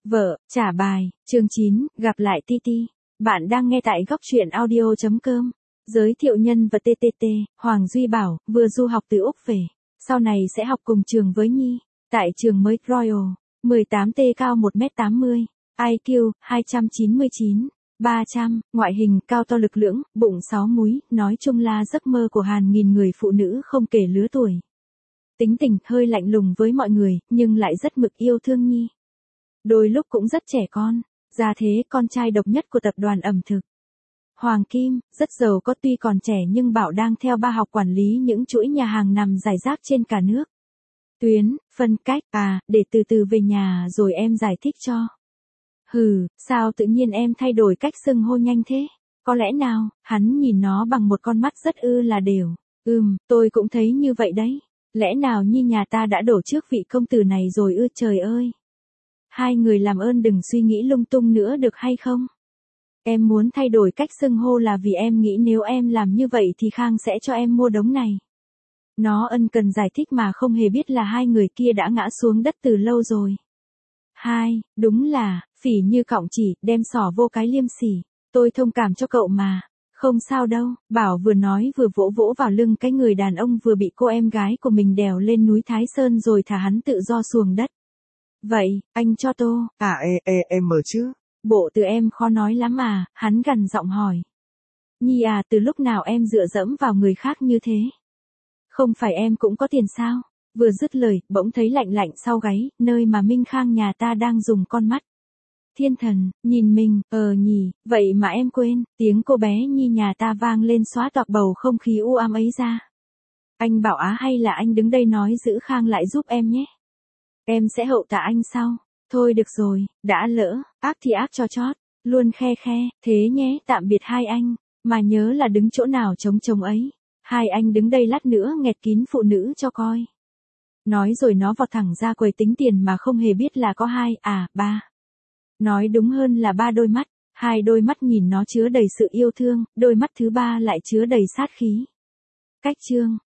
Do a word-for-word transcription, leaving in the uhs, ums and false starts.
Vợ, trả bài, chương chín, gặp lại Titi. Bạn đang nghe tại góc truyện audio chấm com. Giới thiệu nhân vật tê tê tê, Hoàng Duy Bảo, vừa du học từ Úc về. Sau này sẽ học cùng trường với Nhi. Tại trường mới Royal, mười tám T cao một mét tám mươi, I Q hai trăm chín mươi chín, ba trăm, ngoại hình cao to lực lưỡng, bụng sáu múi, nói chung là giấc mơ của hàng nghìn người phụ nữ không kể lứa tuổi. Tính tình hơi lạnh lùng với mọi người, nhưng lại rất mực yêu thương Nhi. Đôi lúc cũng rất trẻ con, gia thế con trai độc nhất của tập đoàn ẩm thực. Hoàng Kim, rất giàu có tuy còn trẻ nhưng Bảo đang theo ba học quản lý những chuỗi nhà hàng nằm rải rác trên cả nước. Tuyến, phân cách, à, để từ từ về nhà rồi em giải thích cho. Hừ, sao tự nhiên em thay đổi cách xưng hô nhanh thế? Có lẽ nào, hắn nhìn nó bằng một con mắt rất ư là đều. Ừm, tôi cũng thấy như vậy đấy. Lẽ nào Nhi nhà ta đã đổ trước vị công tử này rồi ư trời ơi. Hai người làm ơn đừng suy nghĩ lung tung nữa được hay không? Em muốn thay đổi cách xưng hô là vì em nghĩ nếu em làm như vậy thì Khang sẽ cho em mua đống này. Nó ân cần giải thích mà không hề biết là hai người kia đã ngã xuống đất từ lâu rồi. Hai, đúng là, phỉ như cọng chỉ, đem xỏ vô cái liêm sỉ. Tôi thông cảm cho cậu mà. Không sao đâu, Bảo vừa nói vừa vỗ vỗ vào lưng cái người đàn ông vừa bị cô em gái của mình đèo lên núi Thái Sơn rồi thả hắn tự do xuồng đất. Vậy, anh cho tô. À ê ê em mở chứ. Bộ từ em khó nói lắm à, hắn gằn giọng hỏi. Nhi à, từ lúc nào em dựa dẫm vào người khác như thế? Không phải em cũng có tiền sao? Vừa dứt lời, bỗng thấy lạnh lạnh sau gáy, nơi mà Minh Khang nhà ta đang dùng con mắt. Thiên thần, nhìn mình, ờ nhỉ, vậy mà em quên, tiếng cô bé Nhi nhà ta vang lên xóa toạc bầu không khí u ám ấy ra. Anh bảo á hay là anh đứng đây nói giữ Khang lại giúp em nhé. Em sẽ hậu tạ anh sau. Thôi được rồi, đã lỡ, ác thì ác cho chót, luôn khe khe, thế nhé, tạm biệt hai anh, mà nhớ là đứng chỗ nào trống trống ấy. Hai anh đứng đây lát nữa nghẹt kín phụ nữ cho coi. Nói rồi nó vọt thẳng ra quầy tính tiền mà không hề biết là có hai, à, ba. Nói đúng hơn là ba đôi mắt, hai đôi mắt nhìn nó chứa đầy sự yêu thương, đôi mắt thứ ba lại chứa đầy sát khí. Cách chương